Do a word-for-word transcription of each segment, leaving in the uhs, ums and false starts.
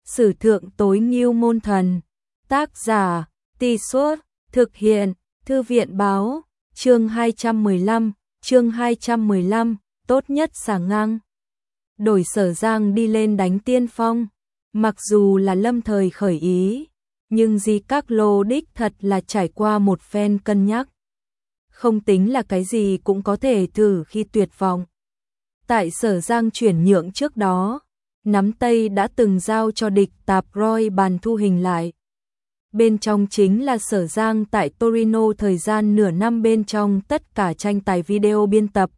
Sử thượng tối ngưu môn thần. Tác giả, Tì Suốt, thực hiện, Thư viện báo, chương hai trăm mười lăm, chương hai trăm mười lăm, tốt nhất xả ngang. Đổi Sở Giang đi lên đánh tiên phong, mặc dù là lâm thời khởi ý, nhưng Di Các Lô đích thật là trải qua một phen cân nhắc. Không tính là cái gì cũng có thể thử khi tuyệt vọng. Tại Sở Giang chuyển nhượng trước đó, nắm Tây đã từng giao cho địch tạp roi bàn thu hình lại. Bên trong chính là Sở Giang tại Torino thời gian nửa năm bên trong tất cả tranh tài video biên tập.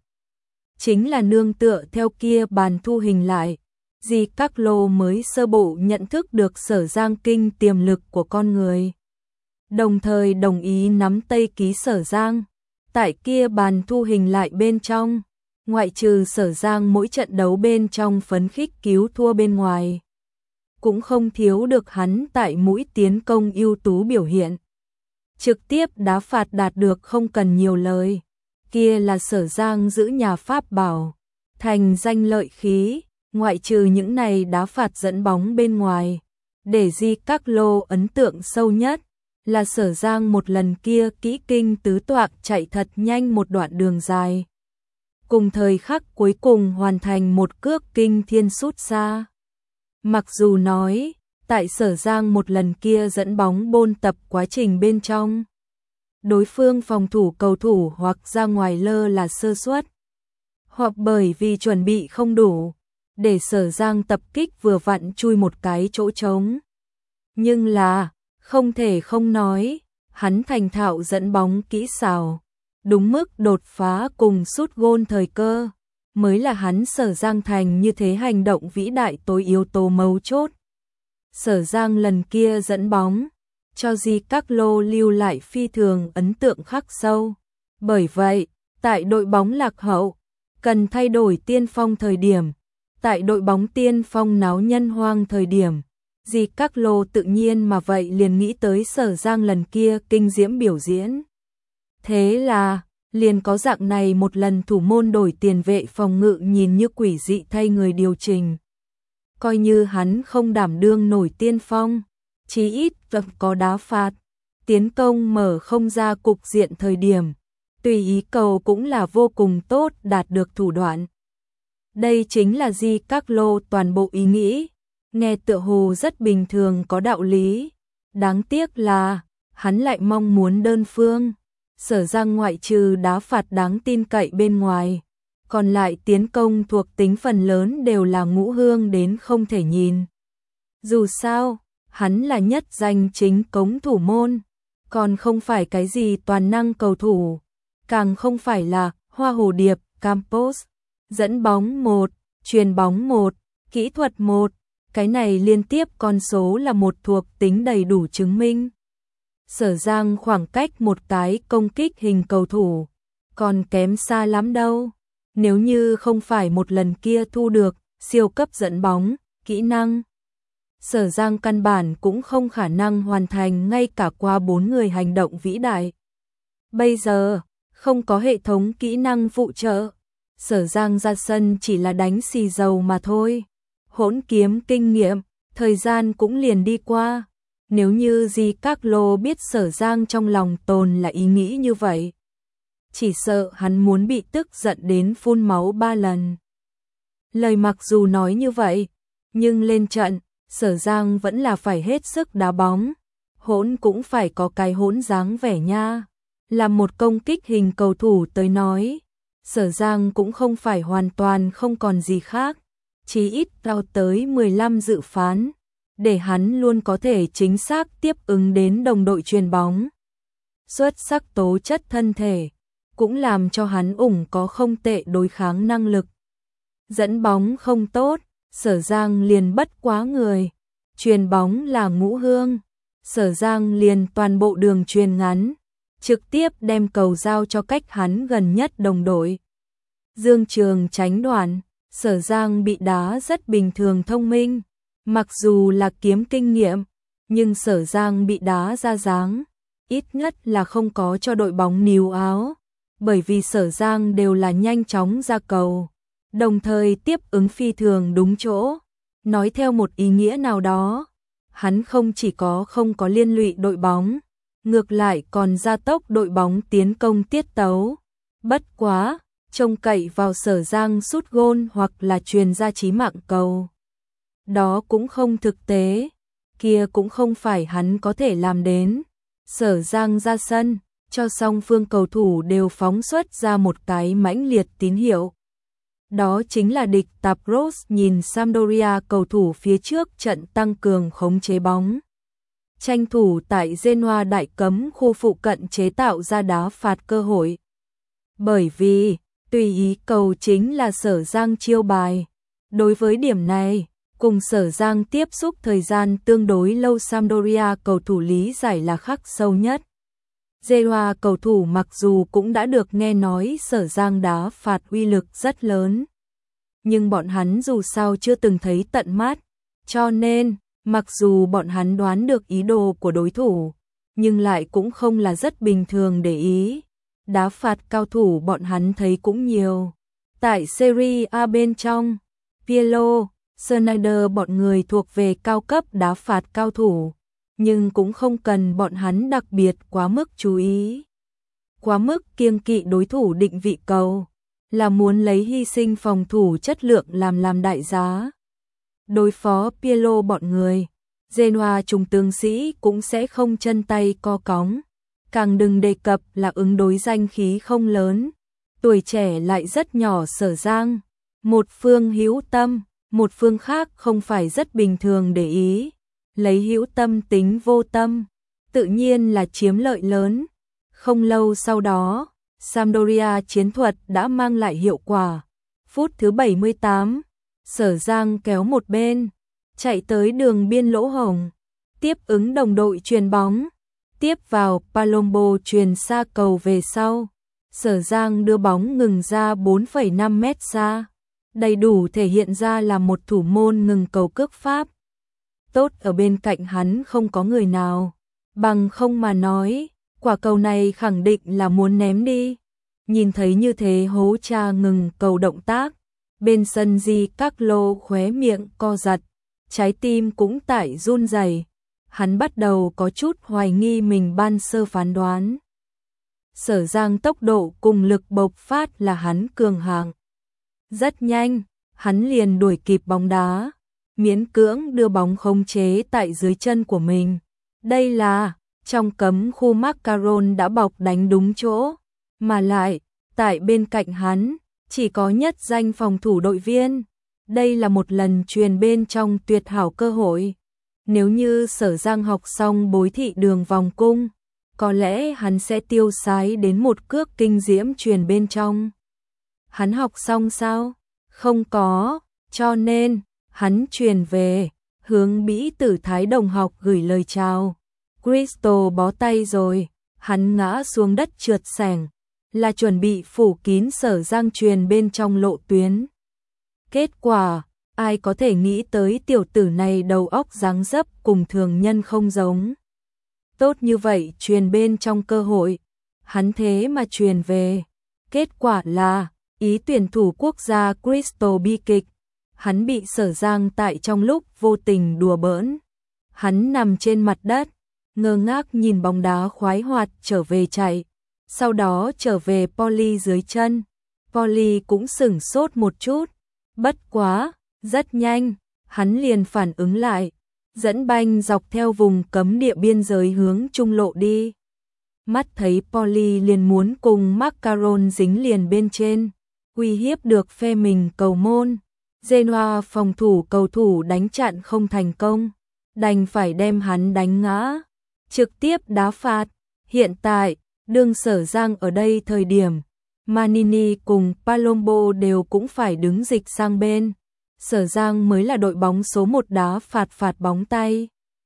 Chính là nương tựa theo kia bàn thu hình lại, Di Các Lô mới sơ bộ nhận thức được Sở Giang kinh tiềm lực của con người. Đồng thời đồng ý nắm Tây ký Sở Giang. Tại kia bàn thu hình lại bên trong, ngoại trừ Sở Giang mỗi trận đấu bên trong phấn khích cứu thua bên ngoài, cũng không thiếu được hắn tại mũi tiến công ưu tú biểu hiện. Trực tiếp đá phạt đạt được không cần nhiều lời, kia là Sở Giang giữ nhà Pháp bảo, thành danh lợi khí, ngoại trừ những này đá phạt dẫn bóng bên ngoài. Để Di Các Lô ấn tượng sâu nhất là Sở Giang một lần kia kỹ kinh tứ toạc chạy thật nhanh một đoạn đường dài. Cùng thời khắc cuối cùng hoàn thành một cước kinh thiên sút xa. Mặc dù nói, tại Sở Giang một lần kia dẫn bóng bôn tập quá trình bên trong, đối phương phòng thủ cầu thủ hoặc ra ngoài lơ là sơ suất, hoặc bởi vì chuẩn bị không đủ, để Sở Giang tập kích vừa vặn chui một cái chỗ trống. Nhưng là, không thể không nói, hắn thành thạo dẫn bóng kỹ xảo, đúng mức đột phá cùng sút gôn thời cơ, mới là hắn Sở Giang thành như thế hành động vĩ đại tối yếu tố mấu chốt. Sở Giang lần kia dẫn bóng, cho Di Các Lô lưu lại phi thường ấn tượng khắc sâu. Bởi vậy, tại đội bóng lạc hậu, cần thay đổi tiên phong thời điểm, tại đội bóng tiên phong náo nhân hoang thời điểm, Di Các Lô tự nhiên mà vậy liền nghĩ tới Sở Giang lần kia kinh diễm biểu diễn. Thế là, liền có dạng này một lần thủ môn đổi tiền vệ phòng ngự nhìn như quỷ dị thay người điều chỉnh. Coi như hắn không đảm đương nổi tiên phong, chí ít vẫn có đá phạt, tiến công mở không ra cục diện thời điểm, tùy ý cầu cũng là vô cùng tốt đạt được thủ đoạn. Đây chính là Di Các Lô toàn bộ ý nghĩ, nghe tựa hồ rất bình thường có đạo lý. Đáng tiếc là, hắn lại mong muốn đơn phương. Sở Giang ngoại trừ đá phạt đáng tin cậy bên ngoài, còn lại tiến công thuộc tính phần lớn đều là ngũ hương đến không thể nhìn. Dù sao, hắn là nhất danh chính cống thủ môn, còn không phải cái gì toàn năng cầu thủ, càng không phải là hoa hồ điệp, Campos, dẫn bóng một, truyền bóng một, kỹ thuật một, cái này liên tiếp con số là một thuộc tính đầy đủ chứng minh. Sở Giang khoảng cách một cái công kích hình cầu thủ, còn kém xa lắm đâu. Nếu như không phải một lần kia thu được siêu cấp dẫn bóng, kỹ năng, Sở Giang căn bản cũng không khả năng hoàn thành ngay cả qua bốn người hành động vĩ đại. Bây giờ, không có hệ thống kỹ năng phụ trợ, Sở Giang ra sân chỉ là đánh xì dầu mà thôi. Hỗn kiếm kinh nghiệm, thời gian cũng liền đi qua. Nếu như Di Các Lô biết Sở Giang trong lòng tồn là ý nghĩ như vậy, chỉ sợ hắn muốn bị tức giận đến phun máu ba lần. Lời mặc dù nói như vậy, nhưng lên trận, Sở Giang vẫn là phải hết sức đá bóng. Hỗn cũng phải có cái hỗn dáng vẻ nha. Là một công kích hình cầu thủ tới nói, Sở Giang cũng không phải hoàn toàn không còn gì khác, chí ít cao tới mười lăm dự phán, để hắn luôn có thể chính xác tiếp ứng đến đồng đội chuyền bóng. Xuất sắc tố chất thân thể, cũng làm cho hắn ủng có không tệ đối kháng năng lực. Dẫn bóng không tốt, Sở Giang liền bất quá người, chuyền bóng là ngũ hương, Sở Giang liền toàn bộ đường chuyền ngắn, trực tiếp đem cầu giao cho cách hắn gần nhất đồng đội. Dương trường tránh đoạn, Sở Giang bị đá rất bình thường thông minh, mặc dù là kiếm kinh nghiệm, nhưng Sở Giang bị đá ra dáng, ít nhất là không có cho đội bóng níu áo, bởi vì Sở Giang đều là nhanh chóng ra cầu, đồng thời tiếp ứng phi thường đúng chỗ, Nói theo một ý nghĩa nào đó, hắn không chỉ có không có liên lụy đội bóng, ngược lại còn gia tốc đội bóng tiến công tiết tấu. Bất quá, trông cậy vào Sở Giang sút gôn hoặc là truyền ra chí mạng cầu. Đó cũng không thực tế, kia cũng không phải hắn có thể làm đến. Sở Giang ra sân, cho song phương cầu thủ đều phóng xuất ra một cái mãnh liệt tín hiệu. Đó chính là địch tập Rose nhìn Sampdoria cầu thủ phía trước trận tăng cường khống chế bóng. Tranh thủ tại Genoa đại cấm khu phụ cận chế tạo ra đá phạt cơ hội. Bởi vì, tùy ý cầu chính là Sở Giang chiêu bài. Đối với điểm này, cùng Sở Giang tiếp xúc thời gian tương đối lâu Sampdoria cầu thủ lý giải là khắc sâu nhất. Genoa cầu thủ mặc dù cũng đã được nghe nói Sở Giang đá phạt uy lực rất lớn, nhưng bọn hắn dù sao chưa từng thấy tận mắt, cho nên, mặc dù bọn hắn đoán được ý đồ của đối thủ, nhưng lại cũng không là rất bình thường để ý. Đá phạt cao thủ bọn hắn thấy cũng nhiều. Tại Serie A bên trong, Pirlo, Schneider bọn người thuộc về cao cấp đá phạt cao thủ, nhưng cũng không cần bọn hắn đặc biệt quá mức chú ý. Quá mức kiêng kỵ đối thủ định vị cầu, là muốn lấy hy sinh phòng thủ chất lượng làm làm đại giá. Đối phó Pirlo bọn người, Genoa trùng tướng sĩ cũng sẽ không chân tay co cóng. Càng đừng đề cập là ứng đối danh khí không lớn, tuổi trẻ lại rất nhỏ Sở Giang. Một phương hữu tâm, một phương khác không phải rất bình thường để ý. Lấy hữu tâm tính vô tâm, tự nhiên là chiếm lợi lớn. Không lâu sau đó, Sampdoria chiến thuật đã mang lại hiệu quả. Phút thứ bảy mươi tám, Sở Giang kéo một bên, chạy tới đường biên lỗ hổng, tiếp ứng đồng đội chuyền bóng, tiếp vào Palombo chuyền xa cầu về sau. Sở Giang đưa bóng ngừng ra bốn phẩy năm mét xa, đầy đủ thể hiện ra là một thủ môn ngừng cầu cước Pháp. Tốt ở bên cạnh hắn không có người nào, bằng không mà nói, quả cầu này khẳng định là muốn ném đi. Nhìn thấy như thế hố cha ngừng cầu động tác, bên sân Di Carlo khóe miệng co giật, trái tim cũng tại run rẩy. Hắn bắt đầu có chút hoài nghi mình ban sơ phán đoán. Sở Giang tốc độ cùng lực bộc phát là hắn cường hạng. Rất nhanh, hắn liền đuổi kịp bóng đá, miễn cưỡng đưa bóng khống chế tại dưới chân của mình. Đây là, trong cấm khu Macaron đã bọc đánh đúng chỗ, mà lại, tại bên cạnh hắn, chỉ có nhất danh phòng thủ đội viên. Đây là một lần truyền bên trong tuyệt hảo cơ hội. Nếu như Sở Giang học xong bối thị đường vòng cung, có lẽ hắn sẽ tiêu sái đến một cước kinh diễm truyền bên trong. Hắn học xong sao? Không có, cho nên, hắn truyền về, hướng Bỉ Tử Thái đồng học gửi lời chào. Crystal bó tay rồi, hắn ngã xuống đất trượt xẻng, là chuẩn bị phủ kín Sở Giang truyền bên trong lộ tuyến. Kết quả, ai có thể nghĩ tới tiểu tử này đầu óc dáng dấp cùng thường nhân không giống. Tốt như vậy truyền bên trong cơ hội, hắn thế mà truyền về. Kết quả là, ý tuyển thủ quốc gia Crystal bi kịch, hắn bị Sở Giang tại trong lúc vô tình đùa bỡn. Hắn nằm trên mặt đất, ngơ ngác nhìn bóng đá khoái hoạt trở về chạy, sau đó trở về Poli dưới chân. Poli cũng sửng sốt một chút, bất quá, rất nhanh, hắn liền phản ứng lại, dẫn banh dọc theo vùng cấm địa biên giới hướng trung lộ đi. Mắt thấy Poli liền muốn cùng Macaron dính liền bên trên, uy hiếp được phe mình cầu môn. Genoa phòng thủ cầu thủ đánh chặn không thành công, đành phải đem hắn đánh ngã, trực tiếp đá phạt. Hiện tại, đương Sở Giang ở đây thời điểm, Manini cùng Palombo đều cũng phải đứng dịch sang bên. Sở Giang mới là đội bóng số một đá phạt phạt bóng tay.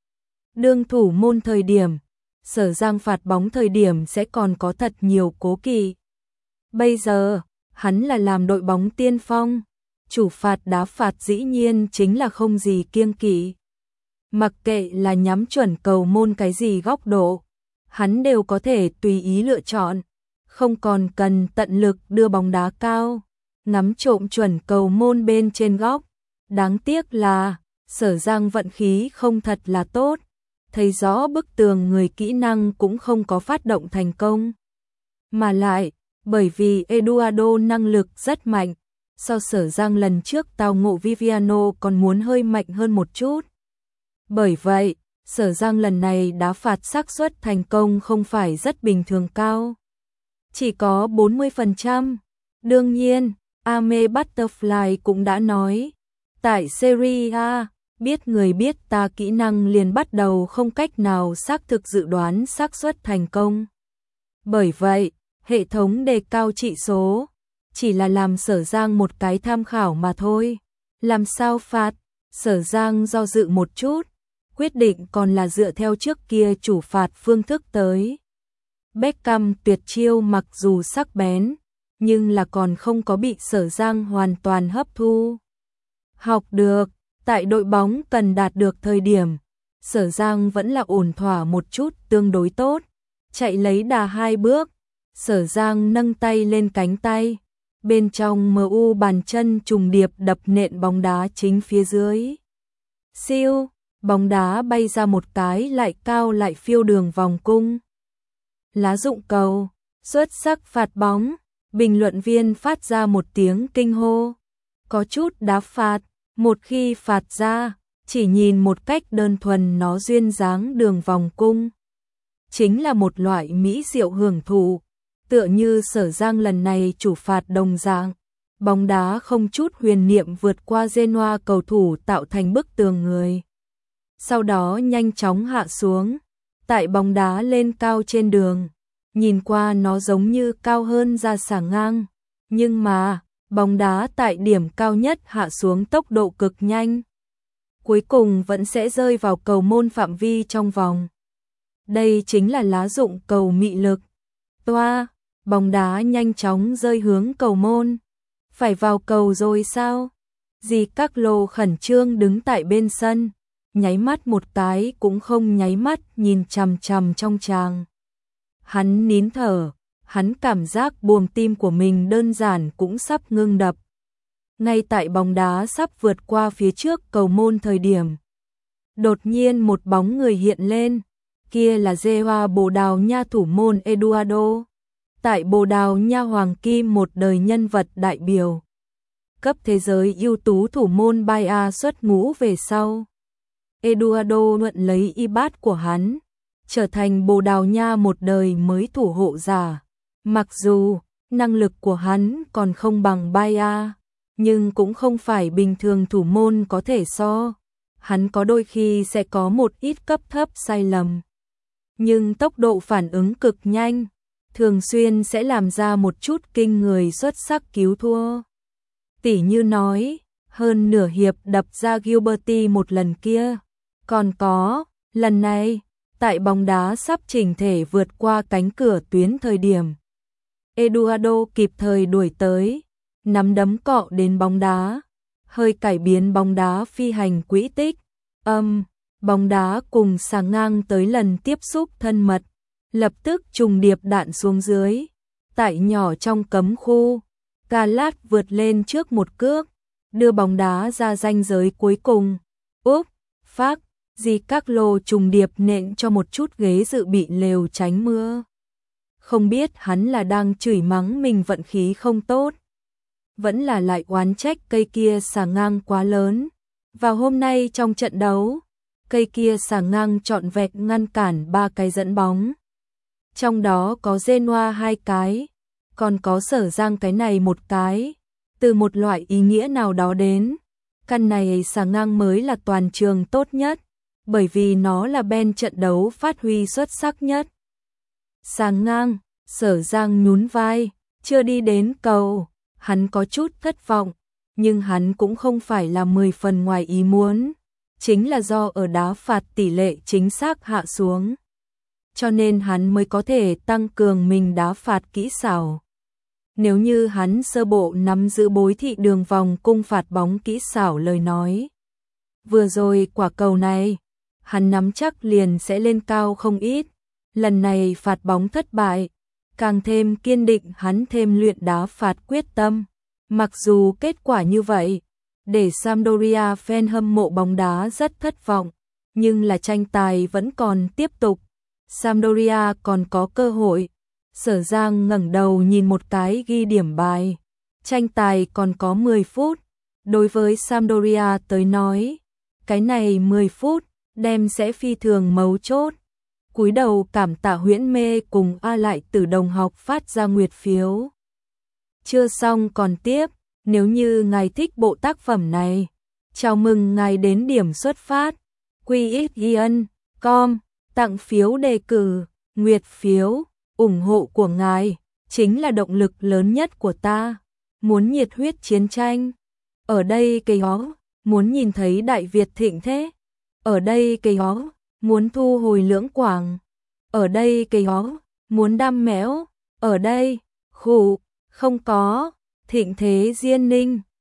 Đương thủ môn thời điểm, Sở Giang phạt bóng thời điểm sẽ còn có thật nhiều cố kỵ. Bây giờ, hắn là làm đội bóng tiên phong, chủ phạt đá phạt dĩ nhiên chính là không gì kiêng kỵ. Mặc kệ là nhắm chuẩn cầu môn cái gì góc độ, hắn đều có thể tùy ý lựa chọn, không còn cần tận lực đưa bóng đá cao, ngắm trộm chuẩn cầu môn bên trên góc. Đáng tiếc là, Sở Giang vận khí không thật là tốt, thấy rõ bức tường người kỹ năng cũng không có phát động thành công. Mà lại, bởi vì Eduardo năng lực rất mạnh, so Sở Giang lần trước tao ngộ Viviano còn muốn hơi mạnh hơn một chút. Bởi vậy, Sở Giang lần này đá phạt xác suất thành công không phải rất bình thường cao. Chỉ có bốn mươi phần trăm. Đương nhiên, Ame Butterfly cũng đã nói, tại Serie A, biết người biết ta kỹ năng liền bắt đầu không cách nào xác thực dự đoán xác suất thành công. Bởi vậy, hệ thống đề cao trị số, chỉ là làm Sở Giang một cái tham khảo mà thôi. Làm sao phạt? Sở Giang do dự một chút, quyết định còn là dựa theo trước kia chủ phạt phương thức tới. Beckham tuyệt chiêu mặc dù sắc bén, nhưng là còn không có bị Sở Giang hoàn toàn hấp thu. Học được, tại đội bóng cần đạt được thời điểm, Sở Giang vẫn là ổn thỏa một chút tương đối tốt, chạy lấy đà hai bước, Sở Giang nâng tay lên cánh tay, bên trong em u bàn chân trùng điệp đập nện bóng đá chính phía dưới. Siêu, bóng đá bay ra một cái lại cao lại phiêu đường vòng cung. Lá dụng cầu, xuất sắc phạt bóng, bình luận viên phát ra một tiếng kinh hô. Có chút đá phạt, một khi phạt ra, chỉ nhìn một cách đơn thuần nó duyên dáng đường vòng cung. Chính là một loại mỹ diệu hưởng thụ, tựa như Sở Giang lần này chủ phạt đồng dạng. Bóng đá không chút huyền niệm vượt qua Genoa cầu thủ tạo thành bức tường người. Sau đó nhanh chóng hạ xuống, tại bóng đá lên cao trên đường, nhìn qua nó giống như cao hơn ra xà ngang, nhưng mà, bóng đá tại điểm cao nhất hạ xuống tốc độ cực nhanh. Cuối cùng vẫn sẽ rơi vào cầu môn phạm vi trong vòng. Đây chính là lá dụng cầu mị lực. Toa, bóng đá nhanh chóng rơi hướng cầu môn. Phải vào cầu rồi sao? Di Carlo khẩn trương đứng tại bên sân, nháy mắt một cái cũng không nháy mắt nhìn chằm chằm trong tràng. Hắn nín thở, hắn cảm giác buồng tim của mình đơn giản cũng sắp ngưng đập. Ngay tại bóng đá sắp vượt qua phía trước cầu môn thời điểm. Đột nhiên một bóng người hiện lên, kia là Genoa Bồ Đào Nha thủ môn Eduardo. Tại Bồ Đào Nha Hoàng Kim một đời nhân vật đại biểu. Cấp thế giới ưu tú thủ môn Bahia xuất ngũ về sau. Eduardo mượn lấy y bát của hắn, trở thành Bồ Đào Nha một đời mới thủ hộ giả. Mặc dù năng lực của hắn còn không bằng Bahia, nhưng cũng không phải bình thường thủ môn có thể so. Hắn có đôi khi sẽ có một ít cấp thấp sai lầm, nhưng tốc độ phản ứng cực nhanh, thường xuyên sẽ làm ra một chút kinh người xuất sắc cứu thua. Tỉ như nói, hơn nửa hiệp đập ra Gilberti một lần kia. Còn có, lần này, tại bóng đá sắp chỉnh thể vượt qua cánh cửa tuyến thời điểm. Eduardo kịp thời đuổi tới, nắm đấm cọ đến bóng đá, hơi cải biến bóng đá phi hành quỹ tích. Âm, um, bóng đá cùng xà ngang tới lần tiếp xúc thân mật, lập tức trùng điệp đạn xuống dưới. Tại nhỏ trong cấm khu, Galat vượt lên trước một cước, đưa bóng đá ra ranh giới cuối cùng. Úp, phác, Di Carlo trùng điệp nện cho một chút ghế dự bị lều tránh mưa. Không biết hắn là đang chửi mắng mình vận khí không tốt, vẫn là lại oán trách cây kia xà ngang quá lớn. Vào hôm nay trong trận đấu, cây kia xà ngang trọn vẹn ngăn cản ba cái dẫn bóng. Trong đó có Genoa hai cái, còn có Sở Giang cái này một cái. Từ một loại ý nghĩa nào đó đến, căn này xà ngang mới là toàn trường tốt nhất, bởi vì nó là bên trận đấu phát huy xuất sắc nhất. Xà ngang, Sở Giang nhún vai, chưa đi đến cầu, hắn có chút thất vọng, nhưng hắn cũng không phải là mười phần ngoài ý muốn, chính là do ở đá phạt tỷ lệ chính xác hạ xuống, cho nên hắn mới có thể tăng cường mình đá phạt kỹ xảo. Nếu như hắn sơ bộ nắm giữ bối thị đường vòng cung phạt bóng kỹ xảo lời nói, vừa rồi quả cầu này, hắn nắm chắc liền sẽ lên cao không ít. Lần này phạt bóng thất bại, càng thêm kiên định hắn thêm luyện đá phạt quyết tâm. Mặc dù kết quả như vậy, để Sampdoria fan hâm mộ bóng đá rất thất vọng, nhưng là tranh tài vẫn còn tiếp tục. Sampdoria còn có cơ hội. Sở Giang ngẩng đầu nhìn một cái ghi điểm bài. Tranh tài còn có mười phút. Đối với Sampdoria tới nói, cái này mười phút đem sẽ phi thường mấu chốt. Cúi đầu cảm tạ Huyễn Mê cùng A Lại Tử đồng học phát ra nguyệt phiếu. Chưa xong còn tiếp, nếu như ngài thích bộ tác phẩm này, chào mừng ngài đến điểm xuất phát quy ích giê chấm com tặng phiếu đề cử, nguyệt phiếu, ủng hộ của ngài chính là động lực lớn nhất của ta. Muốn nhiệt huyết chiến tranh, ở đây cây ó, muốn nhìn thấy Đại Việt thịnh thế, ở đây cây ó, muốn thu hồi Lưỡng Quảng, ở đây cây ó, muốn đam mẽo, ở đây, khủ, không có, thịnh thế Diên Ninh.